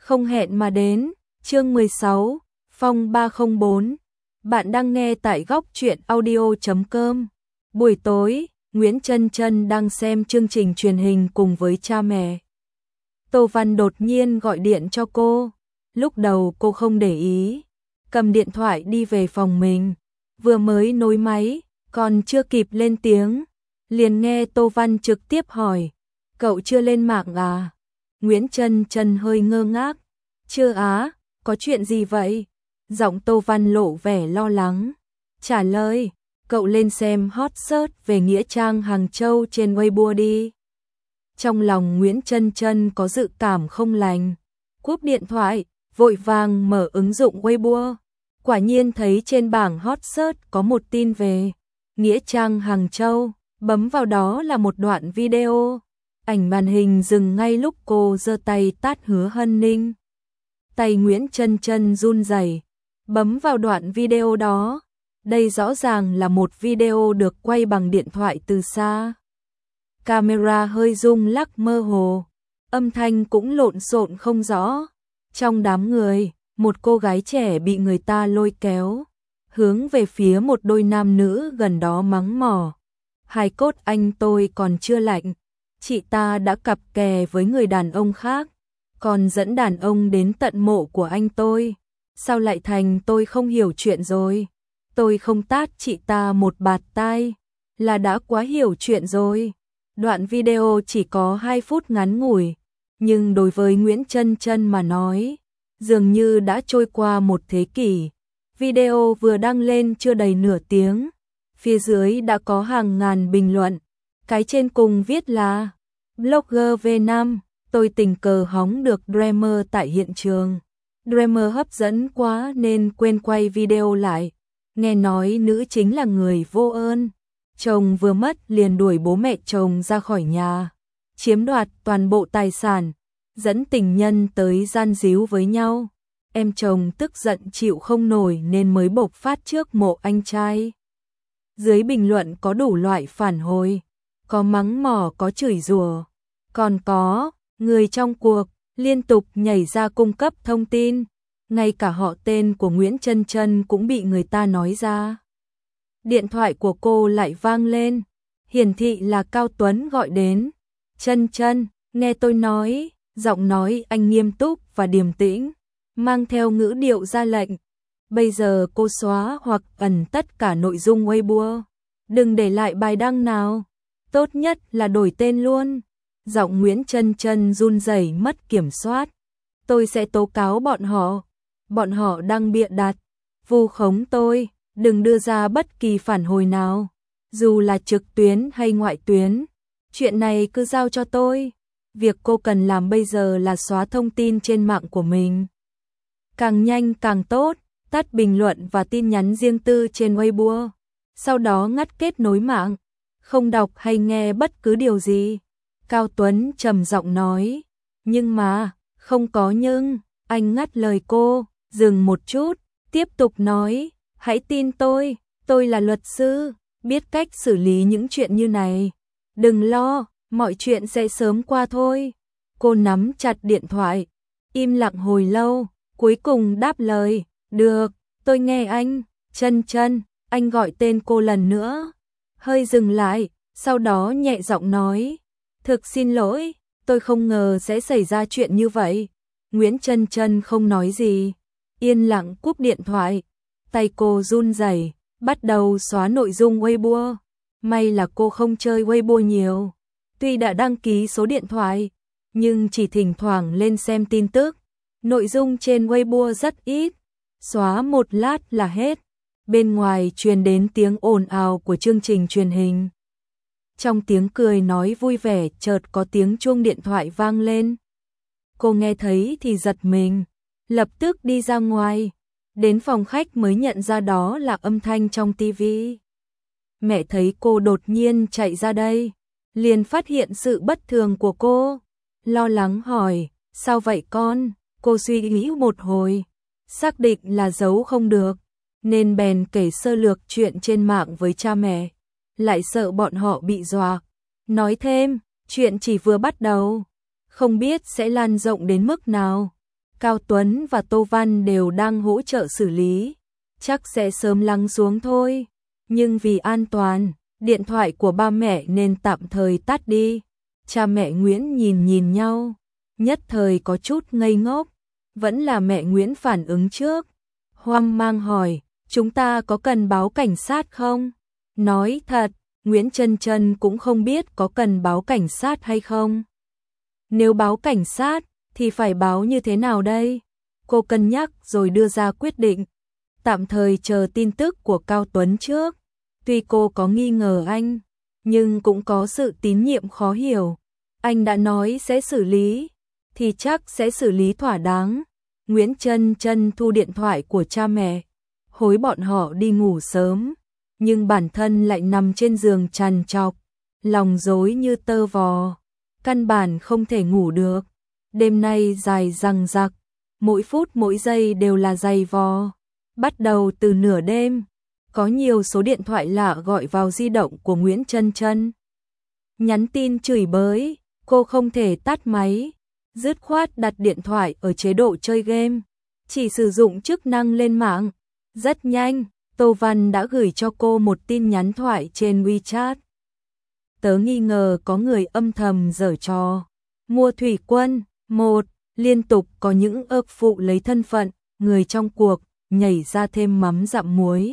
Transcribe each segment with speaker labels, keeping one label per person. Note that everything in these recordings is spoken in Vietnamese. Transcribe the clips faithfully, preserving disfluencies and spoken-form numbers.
Speaker 1: Không hẹn mà đến, chương mười sáu, Phong ba không bốn. Bạn đang nghe tại góc truyện audio chấm com. Buổi tối, Nguyễn Chân Chân đang xem chương trình truyền hình cùng với cha mẹ. Tô Văn đột nhiên gọi điện cho cô. Lúc đầu cô không để ý, cầm điện thoại đi về phòng mình. Vừa mới nối máy, còn chưa kịp lên tiếng, liền nghe Tô Văn trực tiếp hỏi: "Cậu chưa lên mạng à?" Nguyễn Chân Chân hơi ngơ ngác. "Chưa á, có chuyện gì vậy?" Giọng Tô Văn lộ vẻ lo lắng. Trả lời: "Cậu lên xem hot search về Nghĩa Trang Hàng Châu trên Weibo đi." Trong lòng Nguyễn Chân Chân có dự cảm không lành, cúp điện thoại, vội vàng mở ứng dụng Weibo. Quả nhiên thấy trên bảng hot search có một tin về Nghĩa Trang Hàng Châu, bấm vào đó là một đoạn video. Ảnh màn hình dừng ngay lúc cô giơ tay tát Hứa Hân Ninh. Tay Nguyễn Chân Chân run rẩy, bấm vào đoạn video đó. Đây rõ ràng là một video được quay bằng điện thoại từ xa. Camera hơi rung lắc mơ hồ, âm thanh cũng lộn xộn không rõ. Trong đám người, một cô gái trẻ bị người ta lôi kéo, hướng về phía một đôi nam nữ gần đó mắng mỏ: "Hài cốt anh tôi còn chưa lạnh, chị ta đã cặp kè với người đàn ông khác, còn dẫn đàn ông đến tận mộ của anh tôi. Sao lại thành tôi không hiểu chuyện rồi? Tôi không tát chị ta một bạt tai là đã quá hiểu chuyện rồi." Đoạn video chỉ có hai phút ngắn ngủi, nhưng đối với Nguyễn Chân Chân mà nói, dường như đã trôi qua một thế kỷ. Video vừa đăng lên chưa đầy nửa tiếng, phía dưới đã có hàng ngàn bình luận. Cái trên cùng viết là: "Blogger V năm, tôi tình cờ hóng được Dreamer tại hiện trường. Dreamer hấp dẫn quá nên quên quay video lại. Nghe nói nữ chính là người vô ơn. Chồng vừa mất liền đuổi bố mẹ chồng ra khỏi nhà, chiếm đoạt toàn bộ tài sản, dẫn tình nhân tới gian díu với nhau. Em chồng tức giận chịu không nổi nên mới bộc phát trước mộ anh trai." Dưới bình luận có đủ loại phản hồi, có mắng mỏ, có chửi rủa, còn có người trong cuộc liên tục nhảy ra cung cấp thông tin. Ngay cả họ tên của Nguyễn Chân Chân cũng bị người ta nói ra. Điện thoại của cô lại vang lên, hiển thị là Cao Tuấn gọi đến. "Chân Chân, nghe tôi nói." Giọng nói anh nghiêm túc và điềm tĩnh, mang theo ngữ điệu ra lệnh. "Bây giờ cô xóa hoặc ẩn tất cả nội dung Weibo, đừng để lại bài đăng nào, tốt nhất là đổi tên luôn." Giọng Nguyễn Chân Chân run rẩy mất kiểm soát. "Tôi sẽ tố cáo bọn họ. Bọn họ đang bịa đặt, vu khống tôi. Đừng đưa ra bất kỳ phản hồi nào, dù là trực tuyến hay ngoại tuyến. Chuyện này cứ giao cho tôi. Việc cô cần làm bây giờ là xóa thông tin trên mạng của mình. Càng nhanh càng tốt, tắt bình luận và tin nhắn riêng tư trên Weibo. Sau đó ngắt kết nối mạng, không đọc hay nghe bất cứ điều gì." Cao Tuấn trầm giọng nói. "Nhưng mà, không có nhưng." Anh ngắt lời cô, dừng một chút, tiếp tục nói: "Hãy tin tôi, tôi là luật sư, biết cách xử lý những chuyện như này. Đừng lo, mọi chuyện sẽ sớm qua thôi." Cô nắm chặt điện thoại, im lặng hồi lâu, cuối cùng đáp lời: "Được, tôi nghe anh." "Chân Chân." Anh gọi tên cô lần nữa, hơi dừng lại, sau đó nhẹ giọng nói: "Thực xin lỗi, tôi không ngờ sẽ xảy ra chuyện như vậy." Nguyễn Chân Chân không nói gì, yên lặng cúp điện thoại. Tay cô run rẩy, bắt đầu xóa nội dung Weibo. May là cô không chơi Weibo nhiều, tuy đã đăng ký số điện thoại, nhưng chỉ thỉnh thoảng lên xem tin tức. Nội dung trên Weibo rất ít, xóa một lát là hết. Bên ngoài truyền đến tiếng ồn ào của chương trình truyền hình. Trong tiếng cười nói vui vẻ chợt có tiếng chuông điện thoại vang lên. Cô nghe thấy thì giật mình, lập tức đi ra ngoài. Đến phòng khách mới nhận ra đó là âm thanh trong tivi. Mẹ thấy cô đột nhiên chạy ra đây, liền phát hiện sự bất thường của cô, lo lắng hỏi: "Sao vậy con?" Cô suy nghĩ một hồi, xác định là giấu không được, nên bèn kể sơ lược chuyện trên mạng với cha mẹ, lại sợ bọn họ bị dọa. Nói thêm, chuyện chỉ vừa bắt đầu, không biết sẽ lan rộng đến mức nào. Cao Tuấn và Tô Văn đều đang hỗ trợ xử lý, chắc sẽ sớm lắng xuống thôi. Nhưng vì an toàn, điện thoại của ba mẹ nên tạm thời tắt đi. Cha mẹ Nguyễn nhìn nhìn nhau, nhất thời có chút ngây ngốc. Vẫn là mẹ Nguyễn phản ứng trước, hoang mang hỏi, chúng ta có cần báo cảnh sát không? Nói thật, Nguyễn Chân Chân cũng không biết có cần báo cảnh sát hay không. Nếu báo cảnh sát, thì phải báo như thế nào đây? Cô cân nhắc rồi đưa ra quyết định. Tạm thời chờ tin tức của Cao Tuấn trước. Tuy cô có nghi ngờ anh, nhưng cũng có sự tín nhiệm khó hiểu. Anh đã nói sẽ xử lý, thì chắc sẽ xử lý thỏa đáng. Nguyễn Chân Chân thu điện thoại của cha mẹ, hối bọn họ đi ngủ sớm, nhưng bản thân lại nằm trên giường trằn trọc, lòng rối như tơ vò, căn bản không thể ngủ được. Đêm nay dài dằng dặc, mỗi phút mỗi giây đều là dày vò. Bắt đầu từ nửa đêm, có nhiều số điện thoại lạ gọi vào di động của Nguyễn Chân Chân. Nhắn tin chửi bới, cô không thể tắt máy, dứt khoát đặt điện thoại ở chế độ chơi game, chỉ sử dụng chức năng lên mạng. Rất nhanh, Tô Văn đã gửi cho cô một tin nhắn thoại trên WeChat. Tớ nghi ngờ có người âm thầm giở trò. Mua thủy quân, một, liên tục có những ước phụ lấy thân phận, người trong cuộc, nhảy ra thêm mắm dặm muối.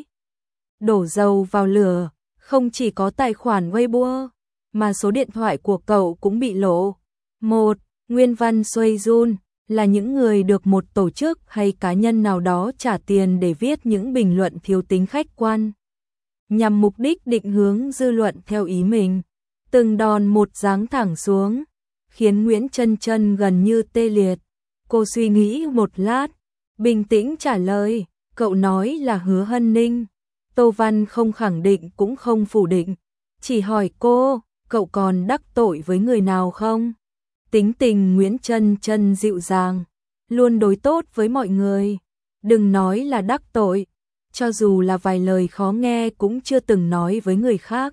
Speaker 1: Đổ dầu vào lửa, không chỉ có tài khoản Weibo, mà số điện thoại của cậu cũng bị lộ. Một, nguyên văn Xuôi Jun là những người được một tổ chức hay cá nhân nào đó trả tiền để viết những bình luận thiếu tính khách quan, nhằm mục đích định hướng dư luận theo ý mình. Từng đòn một giáng thẳng xuống, khiến Nguyễn Chân Chân gần như tê liệt. Cô suy nghĩ một lát, bình tĩnh trả lời, cậu nói là Hứa Hân Ninh. Tô Văn không khẳng định cũng không phủ định, chỉ hỏi cô, cậu còn đắc tội với người nào không? Tính tình Nguyễn Chân Chân dịu dàng, luôn đối tốt với mọi người. Đừng nói là đắc tội, cho dù là vài lời khó nghe cũng chưa từng nói với người khác.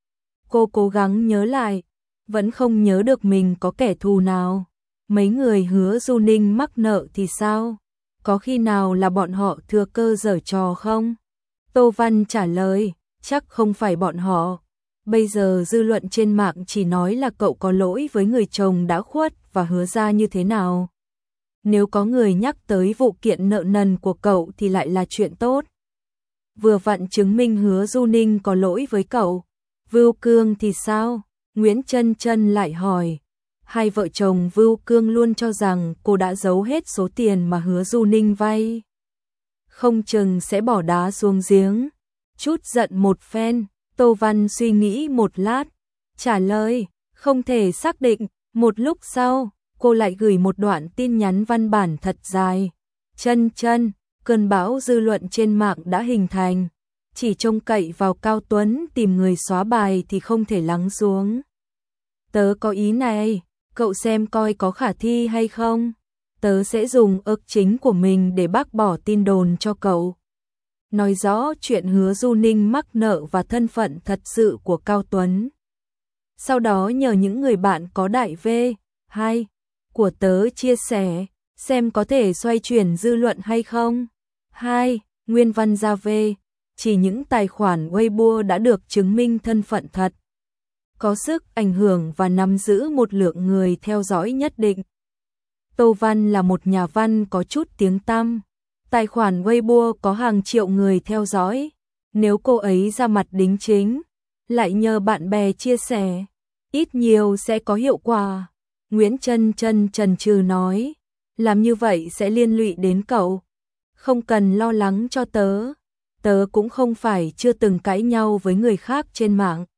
Speaker 1: Cô cố gắng nhớ lại, vẫn không nhớ được mình có kẻ thù nào. Mấy người Hứa Du Ninh mắc nợ thì sao? Có khi nào là bọn họ thừa cơ giở trò không? Tô Văn trả lời, chắc không phải bọn họ. Bây giờ dư luận trên mạng chỉ nói là cậu có lỗi với người chồng đã khuất và Hứa ra như thế nào. Nếu có người nhắc tới vụ kiện nợ nần của cậu thì lại là chuyện tốt. Vừa vặn chứng minh Hứa Du Ninh có lỗi với cậu. Vưu Cương thì sao? Nguyễn Chân Chân lại hỏi. Hai vợ chồng Vưu Cương luôn cho rằng cô đã giấu hết số tiền mà Hứa Du Ninh vay. Không chừng sẽ bỏ đá xuống giếng. Chút giận một phen, Tô Văn suy nghĩ một lát, trả lời, không thể xác định. Một lúc sau, cô lại gửi một đoạn tin nhắn văn bản thật dài. Chân Chân, cơn bão dư luận trên mạng đã hình thành. Chỉ trông cậy vào Cao Tuấn tìm người xóa bài thì không thể lắng xuống. Tớ có ý này, cậu xem coi có khả thi hay không. Tớ sẽ dùng ước chính của mình để bác bỏ tin đồn cho cậu. Nói rõ chuyện Hứa Du Ninh mắc nợ và thân phận thật sự của Cao Tuấn. Sau đó nhờ những người bạn có đại V hai của tớ chia sẻ, xem có thể xoay chuyển dư luận hay không. Hai, nguyên văn ra V, chỉ những tài khoản Weibo đã được chứng minh thân phận thật, có sức ảnh hưởng và nắm giữ một lượng người theo dõi nhất định. Tô Văn là một nhà văn có chút tiếng tăm. Tài khoản Weibo có hàng triệu người theo dõi. Nếu cô ấy ra mặt đính chính, lại nhờ bạn bè chia sẻ, ít nhiều sẽ có hiệu quả. Nguyễn Chân Chân chần chừ nói, làm như vậy sẽ liên lụy đến cậu. Không cần lo lắng cho tớ. Tớ cũng không phải chưa từng cãi nhau với người khác trên mạng.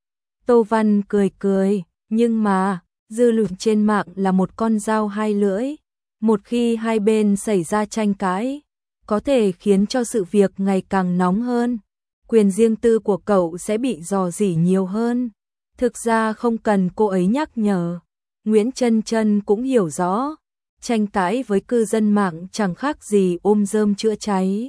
Speaker 1: Tô Văn cười cười, nhưng mà, dư luận trên mạng là một con dao hai lưỡi. Một khi hai bên xảy ra tranh cãi, có thể khiến cho sự việc ngày càng nóng hơn. Quyền riêng tư của cậu sẽ bị rò rỉ nhiều hơn. Thực ra không cần cô ấy nhắc nhở. Nguyễn Chân Chân cũng hiểu rõ. Tranh cãi với cư dân mạng chẳng khác gì ôm rơm chữa cháy,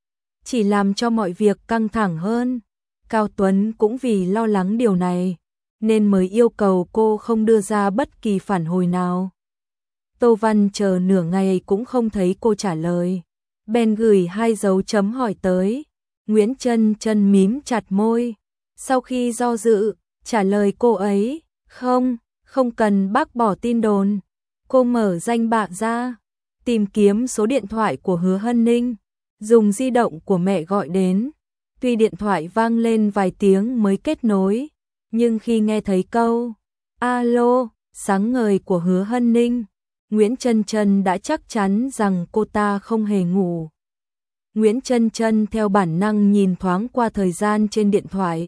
Speaker 1: chỉ làm cho mọi việc căng thẳng hơn. Cao Tuấn cũng vì lo lắng điều này, nên mới yêu cầu cô không đưa ra bất kỳ phản hồi nào. Tô Văn chờ nửa ngày cũng không thấy cô trả lời. Bèn gửi hai dấu chấm hỏi tới. Nguyễn Chân Chân mím chặt môi. Sau khi do dự, trả lời cô ấy, không, không cần bác bỏ tin đồn. Cô mở danh bạ ra, tìm kiếm số điện thoại của Hứa Hân Ninh, dùng di động của mẹ gọi đến. Tuy điện thoại vang lên vài tiếng mới kết nối, nhưng khi nghe thấy câu alo, sáng ngời của Hứa Hân Ninh, Nguyễn Chân Chân đã chắc chắn rằng cô ta không hề ngủ. Nguyễn Chân Chân theo bản năng nhìn thoáng qua thời gian trên điện thoại.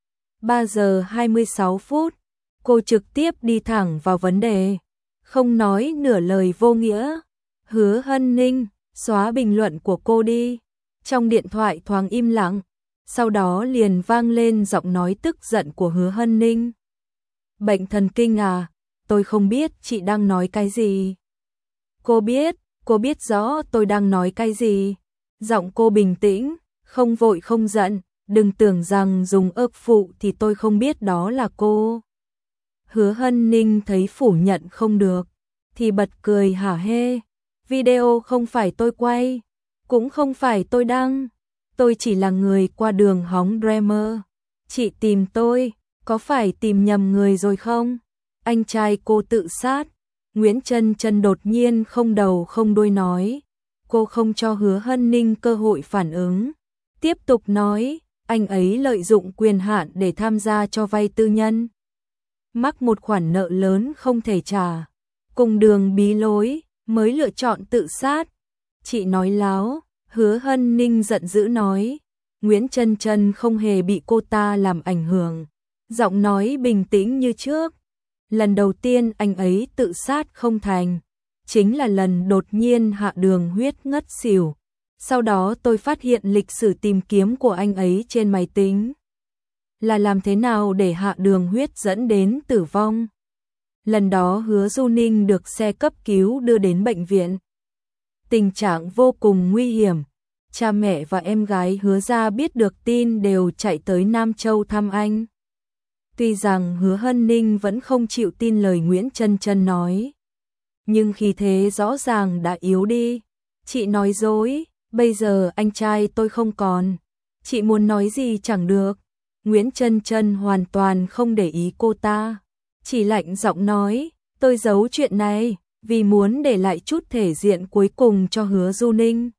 Speaker 1: ba giờ hai mươi sáu phút, cô trực tiếp đi thẳng vào vấn đề, không nói nửa lời vô nghĩa. Hứa Hân Ninh, xóa bình luận của cô đi. Trong điện thoại thoáng im lặng, sau đó liền vang lên giọng nói tức giận của Hứa Hân Ninh. Bệnh thần kinh à, tôi không biết chị đang nói cái gì. Cô biết, cô biết rõ tôi đang nói cái gì. Giọng cô bình tĩnh, không vội không giận, đừng tưởng rằng dùng ức phụ thì tôi không biết đó là cô. Hứa Hân Ninh thấy phủ nhận không được, thì bật cười hả hê. Video không phải tôi quay, cũng không phải tôi đăng. Tôi chỉ là người qua đường hóng drama. Chị tìm tôi, có phải tìm nhầm người rồi không? Anh trai cô tự sát. Nguyễn Chân Chân đột nhiên không đầu không đuôi nói. Cô không cho Hứa Hân Ninh cơ hội phản ứng. Tiếp tục nói, anh ấy lợi dụng quyền hạn để tham gia cho vay tư nhân. Mắc một khoản nợ lớn không thể trả. Cùng đường bí lối, mới lựa chọn tự sát. Chị nói láo. Hứa Hân Ninh giận dữ nói. Nguyễn Chân Chân không hề bị cô ta làm ảnh hưởng, giọng nói bình tĩnh như trước. Lần đầu tiên anh ấy tự sát không thành, chính là lần đột nhiên hạ đường huyết ngất xỉu. Sau đó tôi phát hiện lịch sử tìm kiếm của anh ấy trên máy tính. Là làm thế nào để hạ đường huyết dẫn đến tử vong. Lần đó Hứa Du Ninh được xe cấp cứu đưa đến bệnh viện. Tình trạng vô cùng nguy hiểm. Cha mẹ và em gái Hứa gia biết được tin đều chạy tới Nam Châu thăm anh. Tuy rằng Hứa Hân Ninh vẫn không chịu tin lời Nguyễn Chân Chân nói, nhưng khi thế rõ ràng đã yếu đi. Chị nói dối, bây giờ anh trai tôi không còn. Chị muốn nói gì chẳng được. Nguyễn Chân Chân hoàn toàn không để ý cô ta, chỉ lạnh giọng nói, tôi giấu chuyện này vì muốn để lại chút thể diện cuối cùng cho Hứa Du Ninh.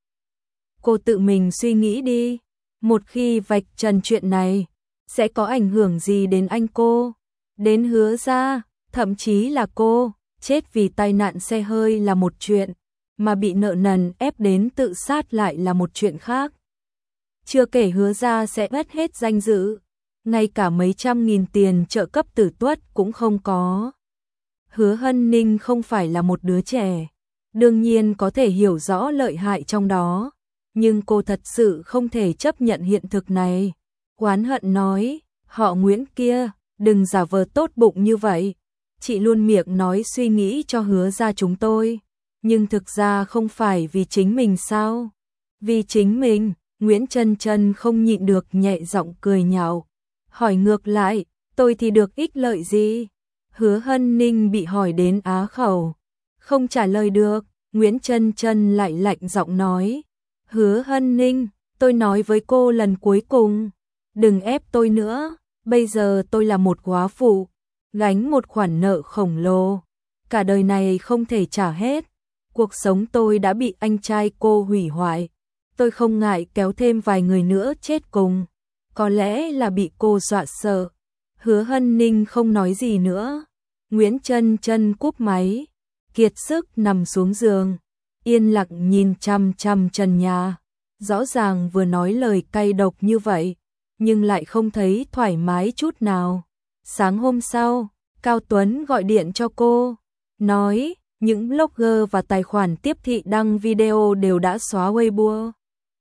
Speaker 1: Cô tự mình suy nghĩ đi, một khi vạch trần chuyện này, sẽ có ảnh hưởng gì đến anh cô, đến Hứa gia, thậm chí là cô, chết vì tai nạn xe hơi là một chuyện, mà bị nợ nần ép đến tự sát lại là một chuyện khác. Chưa kể Hứa gia sẽ mất hết danh dự, ngay cả mấy trăm nghìn tiền trợ cấp tử tuất cũng không có. Hứa Hân Ninh không phải là một đứa trẻ, đương nhiên có thể hiểu rõ lợi hại trong đó, nhưng cô thật sự không thể chấp nhận hiện thực này. Oán hận nói, họ Nguyễn kia, đừng giả vờ tốt bụng như vậy. Chị luôn miệng nói suy nghĩ cho Hứa gia chúng tôi, nhưng thực ra không phải vì chính mình sao? Vì chính mình. Nguyễn Chân Chân không nhịn được nhẹ giọng cười nhạo, hỏi ngược lại, tôi thì được ích lợi gì? Hứa Hân Ninh bị hỏi đến á khẩu, không trả lời được. Nguyễn Chân Chân lại lạnh giọng nói, Hứa Hân Ninh, tôi nói với cô lần cuối cùng, đừng ép tôi nữa, bây giờ tôi là một góa phụ, gánh một khoản nợ khổng lồ, cả đời này không thể trả hết, cuộc sống tôi đã bị anh trai cô hủy hoại, tôi không ngại kéo thêm vài người nữa chết cùng, có lẽ là bị cô dọa sợ. Hứa Hân Ninh không nói gì nữa. Nguyễn Chân Chân cúp máy, kiệt sức nằm xuống giường, yên lặng nhìn chăm chăm trần nhà. Rõ ràng vừa nói lời cay độc như vậy, nhưng lại không thấy thoải mái chút nào. Sáng hôm sau, Cao Tuấn gọi điện cho cô, nói những blogger và tài khoản tiếp thị đăng video đều đã xóa Weibo.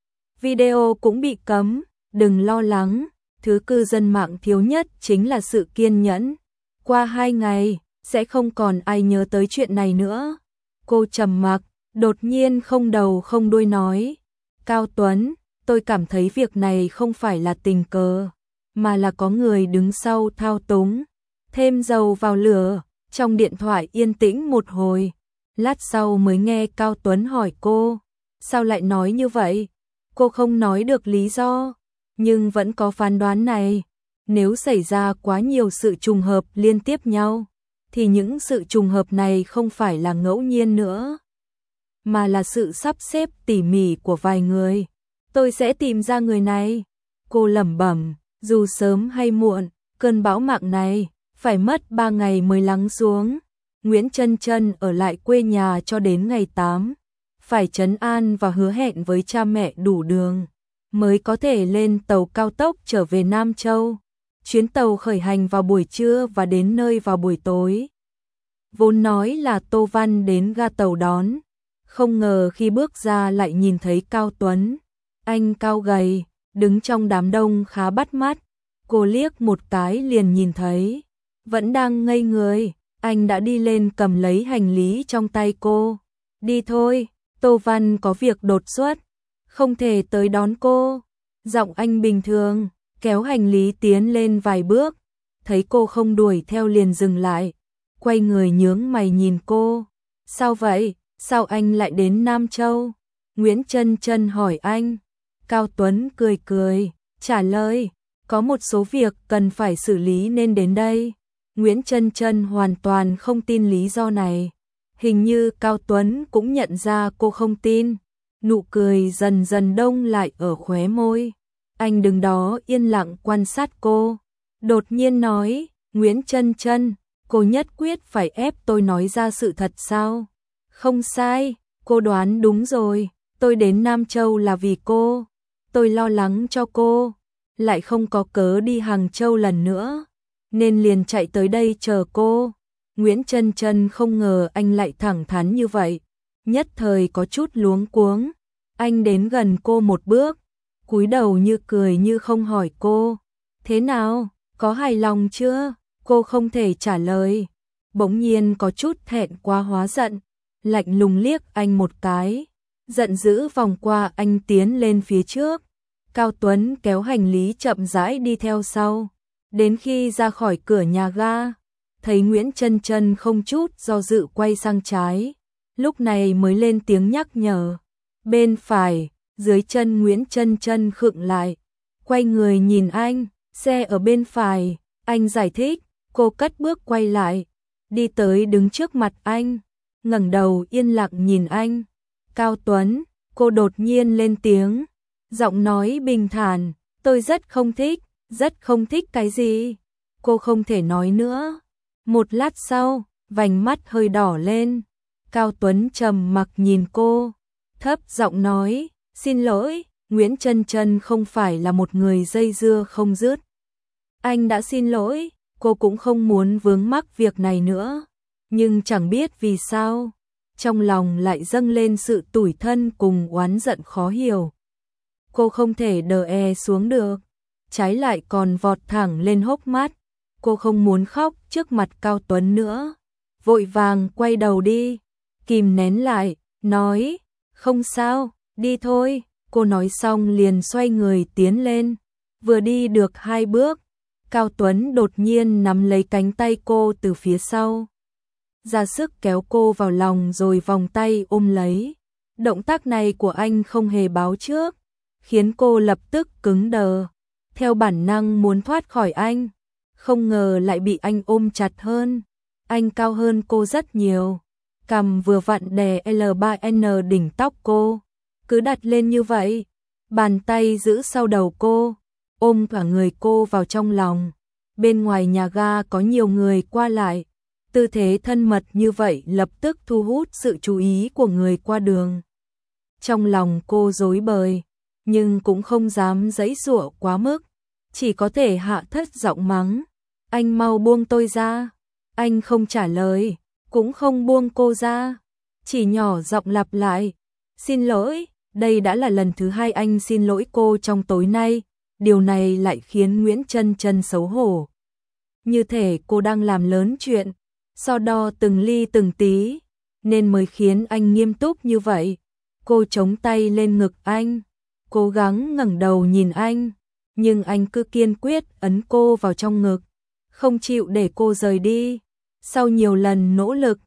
Speaker 1: Video cũng bị cấm, đừng lo lắng, thứ cư dân mạng thiếu nhất chính là sự kiên nhẫn. Qua hai ngày, sẽ không còn ai nhớ tới chuyện này nữa. Cô trầm mặc, đột nhiên không đầu không đuôi nói, Cao Tuấn, tôi cảm thấy việc này không phải là tình cờ, mà là có người đứng sau thao túng. Thêm dầu vào lửa, trong điện thoại yên tĩnh một hồi, Lát sau mới nghe Cao Tuấn hỏi cô, sao lại nói như vậy? Cô không nói được lý do, nhưng vẫn có phán đoán này. Nếu xảy ra quá nhiều sự trùng hợp liên tiếp nhau, thì những sự trùng hợp này không phải là ngẫu nhiên nữa, mà là sự sắp xếp tỉ mỉ của vài người. Tôi sẽ tìm ra người này. Cô lẩm bẩm, dù sớm hay muộn, cơn bão mạng này phải mất ba ngày mới lắng xuống. Nguyễn Chân Chân ở lại quê nhà cho đến ngày tám, phải trấn an và hứa hẹn với cha mẹ đủ đường, mới có thể lên tàu cao tốc trở về Nam Châu. Chuyến tàu khởi hành vào buổi trưa và đến nơi vào buổi tối. Vốn nói là Tô Văn đến ga tàu đón, không ngờ khi bước ra lại nhìn thấy Cao Tuấn. Anh cao gầy, đứng trong đám đông khá bắt mắt. Cô liếc một cái liền nhìn thấy, vẫn đang ngây người, anh đã đi lên cầm lấy hành lý trong tay cô. Đi thôi, Tô Văn có việc đột xuất, không thể tới đón cô. Giọng anh bình thường, kéo hành lý tiến lên vài bước, thấy cô không đuổi theo liền dừng lại, quay người nhướng mày nhìn cô. Sao vậy? Sao anh lại đến Nam Châu? Nguyễn Chân Chân hỏi anh. Cao Tuấn cười cười, trả lời, có một số việc cần phải xử lý nên đến đây. Nguyễn Chân Chân hoàn toàn không tin lý do này. Hình như Cao Tuấn cũng nhận ra cô không tin. Nụ cười dần dần đông lại ở khóe môi. Anh đứng đó yên lặng quan sát cô. Đột nhiên nói, Nguyễn Chân Chân, cô nhất quyết phải ép tôi nói ra sự thật sao? Không sai, cô đoán đúng rồi. Tôi đến Nam Châu là vì cô. Tôi lo lắng cho cô, lại không có cớ đi Hàng Châu lần nữa, nên liền chạy tới đây chờ cô. Nguyễn Chân Chân không ngờ anh lại thẳng thắn như vậy, nhất thời có chút luống cuống. Anh đến gần cô một bước, cúi đầu như cười như không hỏi cô, thế nào, có hài lòng chưa? Cô không thể trả lời, bỗng nhiên có chút thẹn quá hóa giận, lạnh lùng liếc anh một cái, giận dữ vòng qua anh tiến lên phía trước. Cao Tuấn kéo hành lý chậm rãi đi theo sau, đến khi ra khỏi cửa nhà ga, thấy Nguyễn Chân Chân không chút do dự quay sang trái, lúc này mới lên tiếng nhắc nhở. Bên phải, dưới chân Nguyễn Chân Chân khựng lại, quay người nhìn anh, xe ở bên phải, anh giải thích. Cô cất bước quay lại, đi tới đứng trước mặt anh, ngẩng đầu yên lặng nhìn anh. Cao Tuấn, cô đột nhiên lên tiếng, giọng nói bình thản, tôi rất không thích, rất không thích cái gì? Cô không thể nói nữa. Một lát sau, vành mắt hơi đỏ lên, Cao Tuấn trầm mặc nhìn cô, thấp giọng nói, xin lỗi, Nguyễn Chân Chân không phải là một người dây dưa không dứt. Anh đã xin lỗi, cô cũng không muốn vướng mắc việc này nữa, nhưng chẳng biết vì sao, trong lòng lại dâng lên sự tủi thân cùng oán giận khó hiểu. Cô không thể đờ e xuống được, trái lại còn vọt thẳng lên hốc mắt. Cô không muốn khóc trước mặt Cao Tuấn nữa, vội vàng quay đầu đi, kìm nén lại, nói, không sao, đi thôi. Cô nói xong liền xoay người tiến lên, vừa đi được hai bước, Cao Tuấn đột nhiên nắm lấy cánh tay cô từ phía sau, ra sức kéo cô vào lòng rồi vòng tay ôm lấy. Động tác này của anh không hề báo trước, khiến cô lập tức cứng đờ, theo bản năng muốn thoát khỏi anh, không ngờ lại bị anh ôm chặt hơn. Anh cao hơn cô rất nhiều, cằm vừa vặn đè L ba N đỉnh tóc cô, cứ đặt lên như vậy, bàn tay giữ sau đầu cô, ôm cả người cô vào trong lòng. Bên ngoài nhà ga có nhiều người qua lại, tư thế thân mật như vậy lập tức thu hút sự chú ý của người qua đường. Trong lòng cô rối bời, nhưng cũng không dám giãy giụa quá mức, chỉ có thể hạ thấp giọng mắng, anh mau buông tôi ra. Anh không trả lời, cũng không buông cô ra, chỉ nhỏ giọng lặp lại, xin lỗi. Đây đã là lần thứ hai anh xin lỗi cô trong tối nay, điều này lại khiến Nguyễn Chân Chân xấu hổ. Như thể cô đang làm lớn chuyện, so đo từng ly từng tí, nên mới khiến anh nghiêm túc như vậy. Cô chống tay lên ngực anh, cố gắng ngẩng đầu nhìn anh, nhưng anh cứ kiên quyết ấn cô vào trong ngực, không chịu để cô rời đi. Sau nhiều lần nỗ lực,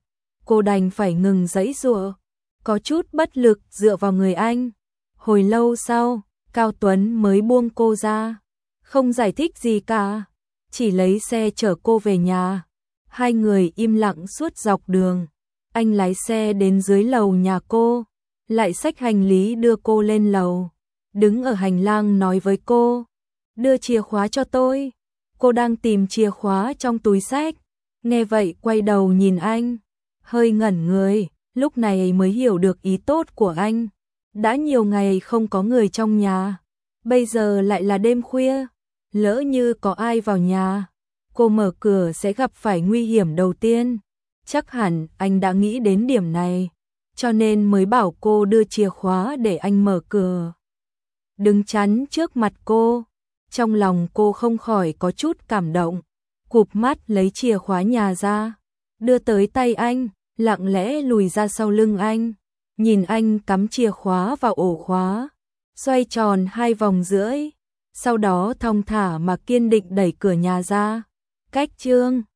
Speaker 1: cô đành phải ngừng giãy giụa, có chút bất lực dựa vào người anh. Hồi lâu sau, Cao Tuấn mới buông cô ra, không giải thích gì cả, chỉ lấy xe chở cô về nhà. Hai người im lặng suốt dọc đường. Anh lái xe đến dưới lầu nhà cô, lại xách hành lý đưa cô lên lầu, đứng ở hành lang nói với cô, đưa chìa khóa cho tôi. Cô đang tìm chìa khóa trong túi xách, nghe vậy quay đầu nhìn anh, hơi ngẩn người, lúc này mới hiểu được ý tốt của anh. Đã nhiều ngày không có người trong nhà, bây giờ lại là đêm khuya, lỡ như có ai vào nhà, cô mở cửa sẽ gặp phải nguy hiểm đầu tiên. Chắc hẳn anh đã nghĩ đến điểm này, cho nên mới bảo cô đưa chìa khóa để anh mở cửa. Đứng chắn trước mặt cô, trong lòng cô không khỏi có chút cảm động, cụp mắt lấy chìa khóa nhà ra, đưa tới tay anh, lặng lẽ lùi ra sau lưng anh, nhìn anh cắm chìa khóa vào ổ khóa, xoay tròn hai vòng rưỡi, sau đó thong thả mà kiên định đẩy cửa nhà ra. Cách chương